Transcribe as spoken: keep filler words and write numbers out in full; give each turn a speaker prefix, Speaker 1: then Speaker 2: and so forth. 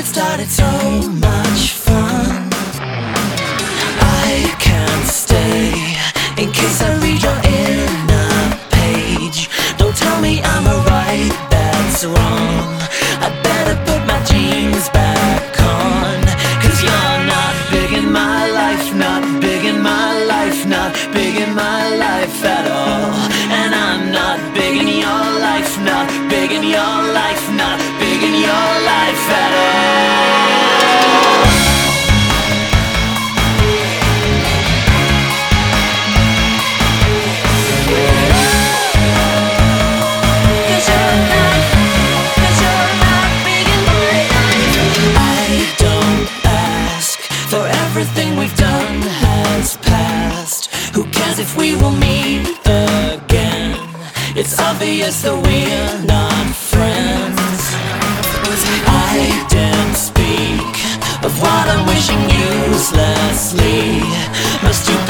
Speaker 1: get started, so much fun. I can't stay in case I read your inner page. Don't tell me I'm a right, that's wrong. I better put my jeans back on. Cause you're not big in my life, not big in my life, not big in my life at all. And I'm not big in your life, not big in your life, not big in your life at all. Everything we've done has passed. Who cares if we will meet again? It's obvious that we're not friends. I didn't speak of what I'm wishing uselessly. Must you